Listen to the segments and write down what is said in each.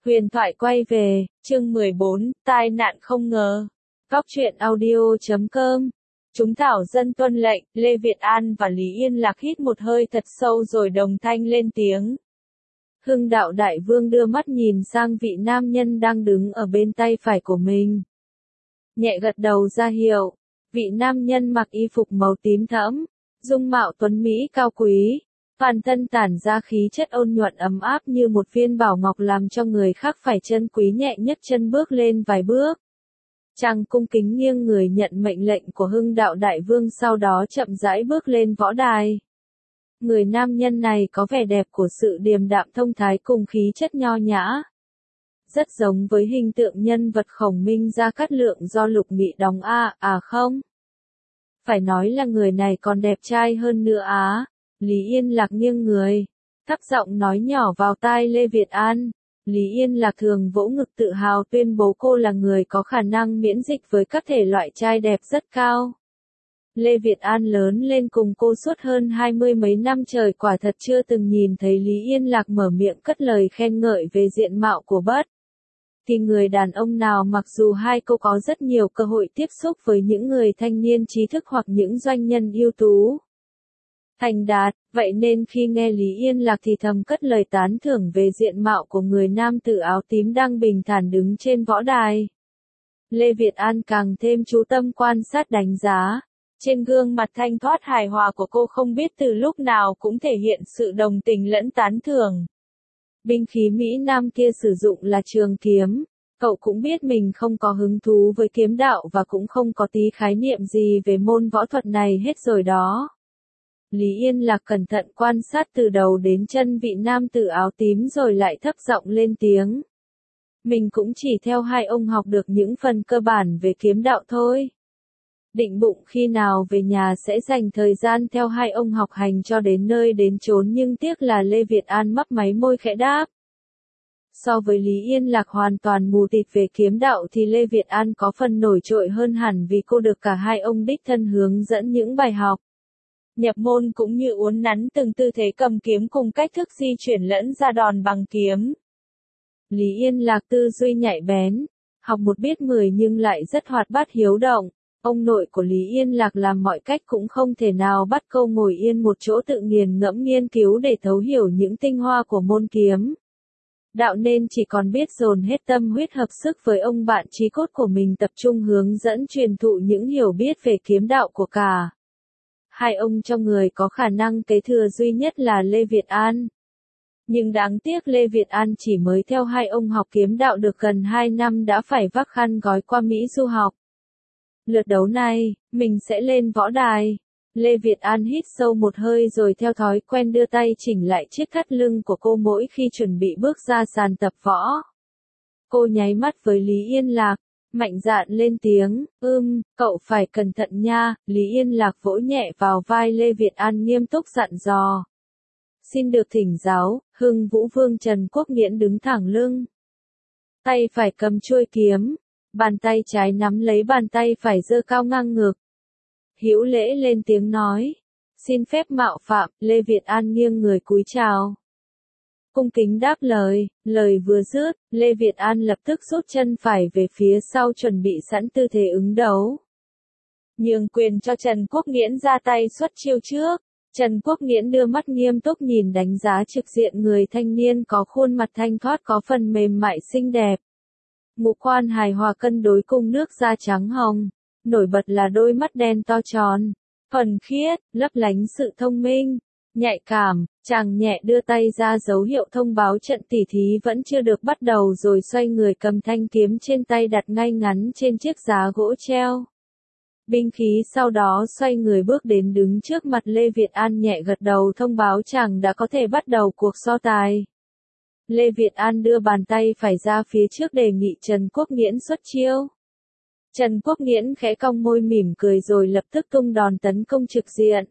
Huyền thoại quay về, chương 14, tai nạn không ngờ. Góc truyện audio.com. Chúng thảo dân tuân lệnh, Lê Việt An và Lý Yên Lạc hít một hơi thật sâu rồi đồng thanh lên tiếng. Hưng đạo đại vương đưa mắt nhìn sang vị nam nhân đang đứng ở bên tay phải của mình. Nhẹ gật đầu ra hiệu, vị nam nhân mặc y phục màu tím thẫm, dung mạo tuấn mỹ cao quý. Toàn thân tản ra khí chất ôn nhuận ấm áp như một viên bảo ngọc làm cho người khác phải trân quý nhẹ nhất chân bước lên vài bước. Chàng cung kính nghiêng người nhận mệnh lệnh của Hưng đạo đại vương sau đó chậm rãi bước lên võ đài. Người nam nhân này có vẻ đẹp của sự điềm đạm thông thái cùng khí chất nho nhã. Rất giống với hình tượng nhân vật Khổng Minh Gia Cát Lượng do Lục Nghị đóng không? Phải nói là người này còn đẹp trai hơn nữa á. Lý Yên Lạc nghiêng người, thấp giọng nói nhỏ vào tai Lê Việt An. Lý Yên Lạc thường vỗ ngực tự hào tuyên bố cô là người có khả năng miễn dịch với các thể loại trai đẹp rất cao. Lê Việt An lớn lên cùng cô suốt hơn 20 mấy năm trời quả thật chưa từng nhìn thấy Lý Yên Lạc mở miệng cất lời khen ngợi về diện mạo của bất thì người đàn ông nào, mặc dù hai cô có rất nhiều cơ hội tiếp xúc với những người thanh niên trí thức hoặc những doanh nhân ưu tú thành đạt, vậy nên khi nghe Lý Yên Lạc thì thầm cất lời tán thưởng về diện mạo của người nam tử áo tím đang bình thản đứng trên võ đài. Lê Việt An càng thêm chú tâm quan sát đánh giá. Trên gương mặt thanh thoát hài hòa của cô không biết từ lúc nào cũng thể hiện sự đồng tình lẫn tán thưởng. Binh khí Mỹ Nam kia sử dụng là trường kiếm. Cậu cũng biết mình không có hứng thú với kiếm đạo và cũng không có tí khái niệm gì về môn võ thuật này hết rồi đó. Lý Yên Lạc cẩn thận quan sát từ đầu đến chân vị nam tử áo tím rồi lại thấp giọng lên tiếng. Mình cũng chỉ theo hai ông học được những phần cơ bản về kiếm đạo thôi. Định bụng khi nào về nhà sẽ dành thời gian theo hai ông học hành cho đến nơi đến chốn, nhưng tiếc là Lê Việt An mấp máy môi khẽ đáp. So với Lý Yên Lạc hoàn toàn mù tịt về kiếm đạo thì Lê Việt An có phần nổi trội hơn hẳn vì cô được cả hai ông đích thân hướng dẫn những bài học. Nhập môn cũng như uốn nắn từng tư thế cầm kiếm cùng cách thức di chuyển lẫn ra đòn bằng kiếm. Lý Yên Lạc tư duy nhạy bén, học một biết 10 nhưng lại rất hoạt bát hiếu động. Ông nội của Lý Yên Lạc làm mọi cách cũng không thể nào bắt cô ngồi yên một chỗ tự nghiền ngẫm nghiên cứu để thấu hiểu những tinh hoa của môn kiếm đạo, nên chỉ còn biết dồn hết tâm huyết hợp sức với ông bạn chí cốt của mình tập trung hướng dẫn truyền thụ những hiểu biết về kiếm đạo của cả hai ông. Trong người có khả năng kế thừa duy nhất là Lê Việt An. Nhưng đáng tiếc Lê Việt An chỉ mới theo hai ông học kiếm đạo được gần 2 năm đã phải vác khăn gói qua Mỹ du học. Lượt đấu này, mình sẽ lên võ đài. Lê Việt An hít sâu một hơi rồi theo thói quen đưa tay chỉnh lại chiếc thắt lưng của cô mỗi khi chuẩn bị bước ra sàn tập võ. Cô nháy mắt với Lý Yên Lạc, mạnh dạn lên tiếng, cậu phải cẩn thận nha. Lý Yên Lạc vỗ nhẹ vào vai Lê Việt An nghiêm túc dặn dò. Xin được thỉnh giáo. Hưng Vũ Vương Trần Quốc Nghiễn đứng thẳng lưng. Tay phải cầm chuôi kiếm. Bàn tay trái nắm lấy bàn tay phải giơ cao ngang ngực. Hữu lễ lên tiếng nói. Xin phép mạo phạm. Lê Việt An nghiêng người cúi chào. Cung kính đáp lời. Lời vừa dứt, Lê Việt An lập tức rút chân phải về phía sau chuẩn bị sẵn tư thế ứng đấu. Nhường quyền cho Trần Quốc Nghiễn ra tay xuất chiêu trước. Trần Quốc Nghiễn đưa mắt nghiêm túc nhìn đánh giá trực diện người thanh niên có khuôn mặt thanh thoát có phần mềm mại xinh đẹp. Ngũ quan hài hòa cân đối cùng nước da trắng hồng, nổi bật là đôi mắt đen to tròn, thuần khiết, lấp lánh sự thông minh, nhạy cảm. Chàng nhẹ đưa tay ra dấu hiệu thông báo trận tỉ thí vẫn chưa được bắt đầu rồi xoay người cầm thanh kiếm trên tay đặt ngay ngắn trên chiếc giá gỗ treo binh khí, sau đó xoay người bước đến đứng trước mặt Lê Việt An nhẹ gật đầu thông báo chàng đã có thể bắt đầu cuộc so tài. Lê Việt An đưa bàn tay phải ra phía trước đề nghị Trần Quốc Nghiễn xuất chiêu. Trần Quốc Nghiễn khẽ cong môi mỉm cười rồi lập tức tung đòn tấn công trực diện.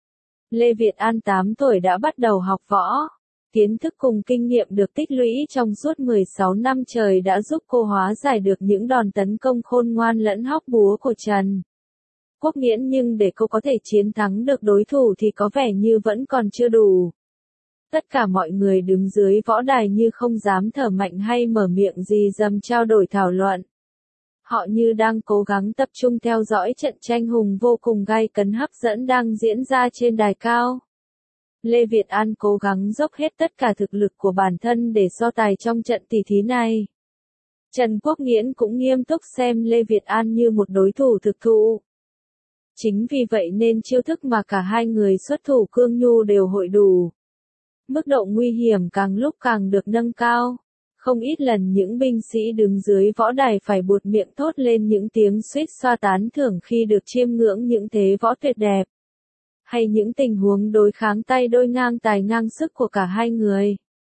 Lê Việt An 8 tuổi đã bắt đầu học võ. Kiến thức cùng kinh nghiệm được tích lũy trong suốt 16 năm trời đã giúp cô hóa giải được những đòn tấn công khôn ngoan lẫn hóc búa của Trần Quốc Nghiễn, nhưng để cô có thể chiến thắng được đối thủ thì có vẻ như vẫn còn chưa đủ. Tất cả mọi người đứng dưới võ đài như không dám thở mạnh hay mở miệng gì dầm trao đổi thảo luận. Họ như đang cố gắng tập trung theo dõi trận tranh hùng vô cùng gay cấn hấp dẫn đang diễn ra trên đài cao. Lê Việt An cố gắng dốc hết tất cả thực lực của bản thân để so tài trong trận tỷ thí này. Trần Quốc Nghĩễn cũng nghiêm túc xem Lê Việt An như một đối thủ thực thụ. Chính vì vậy nên chiêu thức mà cả hai người xuất thủ cương nhu đều hội đủ. Mức độ nguy hiểm càng lúc càng được nâng cao. Không ít lần những binh sĩ đứng dưới võ đài phải buột miệng thốt lên những tiếng suýt xoa tán thưởng khi được chiêm ngưỡng những thế võ tuyệt đẹp. Hay những tình huống đối kháng tay đôi ngang tài ngang sức của cả hai người.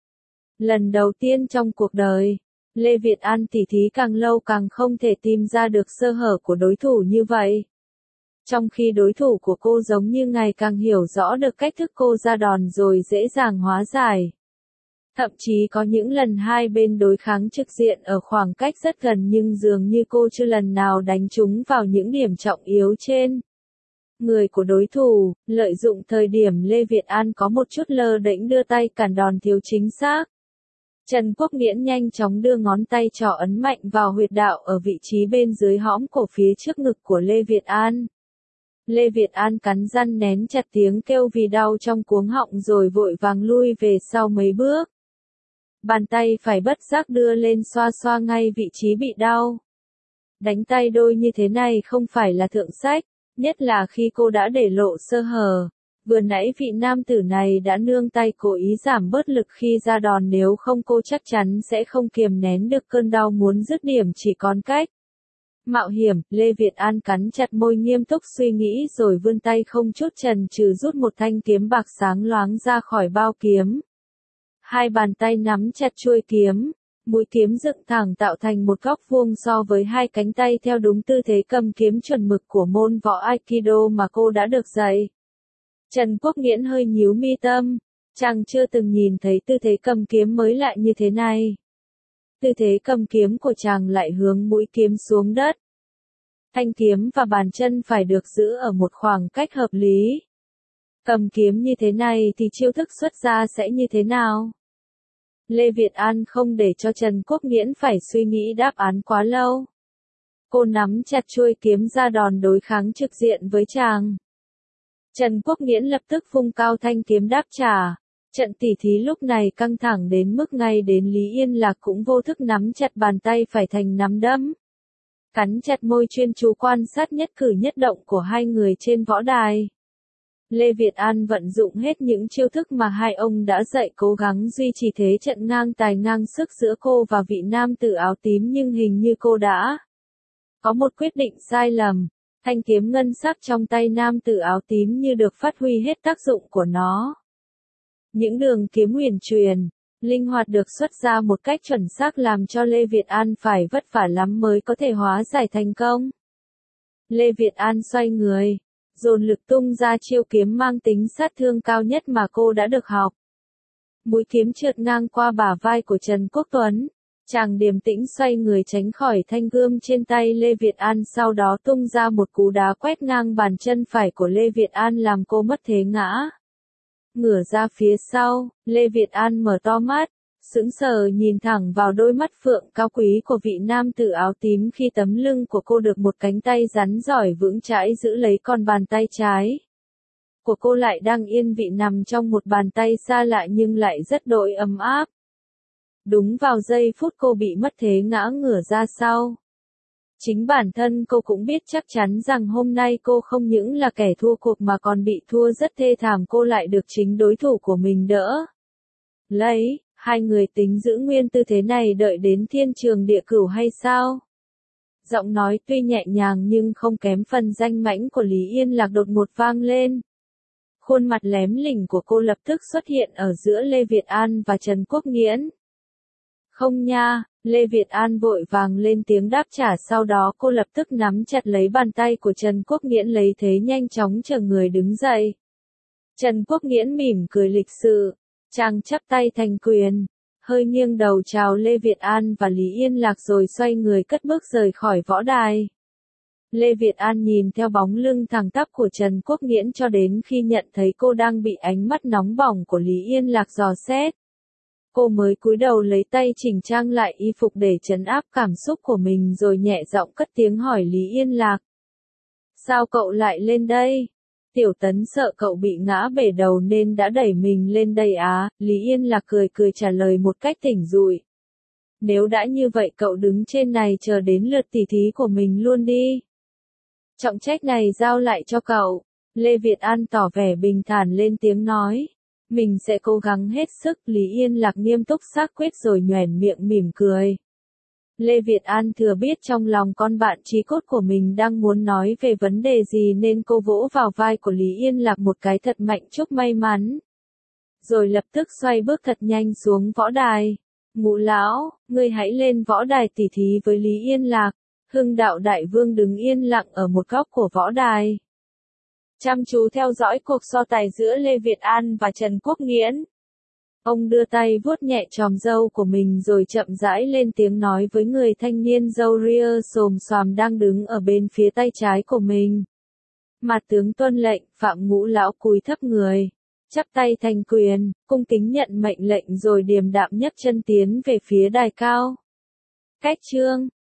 Lần đầu tiên trong cuộc đời, Lê Việt An tỉ thí càng lâu càng không thể tìm ra được sơ hở của đối thủ như vậy. Trong khi đối thủ của cô giống như ngày càng hiểu rõ được cách thức cô ra đòn rồi dễ dàng hóa giải. Thậm chí có những lần hai bên đối kháng trực diện ở khoảng cách rất gần nhưng dường như cô chưa lần nào đánh trúng vào những điểm trọng yếu trên người của đối thủ, lợi dụng thời điểm Lê Việt An có một chút lơ đễnh đưa tay cản đòn thiếu chính xác. Trần Quốc Nghĩễn nhanh chóng đưa ngón tay trỏ ấn mạnh vào huyệt đạo ở vị trí bên dưới hõm cổ phía trước ngực của Lê Việt An. Lê Việt An cắn răng nén chặt tiếng kêu vì đau trong cuống họng rồi vội vàng lui về sau mấy bước. Bàn tay phải bất giác đưa lên xoa xoa ngay vị trí bị đau. Đánh tay đôi như thế này không phải là thượng sách, nhất là khi cô đã để lộ sơ hở. Vừa nãy vị nam tử này đã nương tay cố ý giảm bớt lực khi ra đòn, nếu không cô chắc chắn sẽ không kiềm nén được cơn đau muốn dứt điểm chỉ còn cách mạo hiểm. Lê Việt An cắn chặt môi nghiêm túc suy nghĩ rồi vươn tay không chút chần chừ rút một thanh kiếm bạc sáng loáng ra khỏi bao kiếm. Hai bàn tay nắm chặt chuôi kiếm, mũi kiếm dựng thẳng tạo thành một góc vuông so với hai cánh tay theo đúng tư thế cầm kiếm chuẩn mực của môn võ Aikido mà cô đã được dạy. Trần Quốc Nghĩễn hơi nhíu mi tâm, chàng chưa từng nhìn thấy tư thế cầm kiếm mới lạ như thế này. Tư thế cầm kiếm của chàng lại hướng mũi kiếm xuống đất. Thanh kiếm và bàn chân phải được giữ ở một khoảng cách hợp lý. Cầm kiếm như thế này thì chiêu thức xuất ra sẽ như thế nào? Lê Việt An không để cho Trần Quốc Nghĩễn phải suy nghĩ đáp án quá lâu. Cô nắm chặt chuôi kiếm ra đòn đối kháng trực diện với chàng. Trần Quốc Nghĩễn lập tức vung cao thanh kiếm đáp trả. Trận tỉ thí lúc này căng thẳng đến mức ngay đến Lý Yên Lạc cũng vô thức nắm chặt bàn tay phải thành nắm đấm. Cắn chặt môi chuyên chú quan sát nhất cử nhất động của hai người trên võ đài. Lê Việt An vận dụng hết những chiêu thức mà hai ông đã dạy, cố gắng duy trì thế trận ngang tài ngang sức giữa cô và vị nam tử áo tím, nhưng hình như cô đã có một quyết định sai lầm. Thanh kiếm ngân sắc trong tay nam tử áo tím như được phát huy hết tác dụng của nó. Những đường kiếm huyền truyền, linh hoạt được xuất ra một cách chuẩn xác làm cho Lê Việt An phải vất vả lắm mới có thể hóa giải thành công. Lê Việt An xoay người, dồn lực tung ra chiêu kiếm mang tính sát thương cao nhất mà cô đã được học. Mũi kiếm trượt ngang qua bả vai của Trần Quốc Tuấn. Chàng điềm tĩnh xoay người tránh khỏi thanh gươm trên tay Lê Việt An, sau đó tung ra một cú đá quét ngang bàn chân phải của Lê Việt An làm cô mất thế ngã. Ngửa ra phía sau, Lê Việt An mở to mắt, sững sờ nhìn thẳng vào đôi mắt phượng cao quý của vị nam tử áo tím khi tấm lưng của cô được một cánh tay rắn giỏi vững chãi giữ lấy, còn bàn tay trái của cô lại đang yên vị nằm trong một bàn tay xa lạ nhưng lại rất đỗi ấm áp. Đúng vào giây phút cô bị mất thế ngã ngửa ra sau. Chính bản thân cô cũng biết chắc chắn rằng hôm nay cô không những là kẻ thua cuộc mà còn bị thua rất thê thảm, cô lại được chính đối thủ của mình đỡ lấy. Hai người tính giữ nguyên tư thế này đợi đến thiên trường địa cửu hay sao? Giọng nói tuy nhẹ nhàng nhưng không kém phần danh mãnh của Lý Yên Lạc đột ngột vang lên. Khuôn mặt lém lỉnh của cô lập tức xuất hiện ở giữa Lê Việt An và Trần Quốc Nghĩễn. Không nha, Lê Việt An vội vàng lên tiếng đáp trả, sau đó cô lập tức nắm chặt lấy bàn tay của Trần Quốc Nghĩễn lấy thế nhanh chóng chờ người đứng dậy. Trần Quốc Nghĩễn mỉm cười lịch sự, chàng chắp tay thành quyền, hơi nghiêng đầu chào Lê Việt An và Lý Yên Lạc rồi xoay người cất bước rời khỏi võ đài. Lê Việt An nhìn theo bóng lưng thẳng tắp của Trần Quốc Nghiễn cho đến khi nhận thấy cô đang bị ánh mắt nóng bỏng của Lý Yên Lạc dò xét. Cô mới cúi đầu lấy tay chỉnh trang lại y phục để trấn áp cảm xúc của mình rồi nhẹ giọng cất tiếng hỏi Lý Yên Lạc. Sao cậu lại lên đây? Tiểu Tấn sợ cậu bị ngã bể đầu nên đã đẩy mình lên đây á, Lý Yên Lạc cười cười trả lời một cách tỉnh rụi. Nếu đã như vậy cậu đứng trên này chờ đến lượt tỉ thí của mình luôn đi. Trọng trách này giao lại cho cậu. Lê Việt An tỏ vẻ bình thản lên tiếng nói. Mình sẽ cố gắng hết sức. Lý Yên Lạc nghiêm túc xác quyết rồi nhoẻn miệng mỉm cười. Lê Việt An thừa biết trong lòng con bạn chí cốt của mình đang muốn nói về vấn đề gì nên cô vỗ vào vai của Lý Yên Lạc một cái thật mạnh chúc may mắn. Rồi lập tức xoay bước thật nhanh xuống võ đài. Ngũ lão, ngươi hãy lên võ đài tỉ thí với Lý Yên Lạc. Hưng Đạo Đại Vương đứng yên lặng ở một góc của võ đài. Chăm chú theo dõi cuộc so tài giữa Lê Việt An và Trần Quốc Nghiễn. Ông đưa tay vuốt nhẹ chòm râu của mình rồi chậm rãi lên tiếng nói với người thanh niên râu ria xồm xoàm đang đứng ở bên phía tay trái của mình. Mặt tướng tuân lệnh, Phạm Ngũ lão cúi thấp người, chắp tay thành quyền, cung kính nhận mệnh lệnh rồi điềm đạm nhấc chân tiến về phía đài cao. Cách chương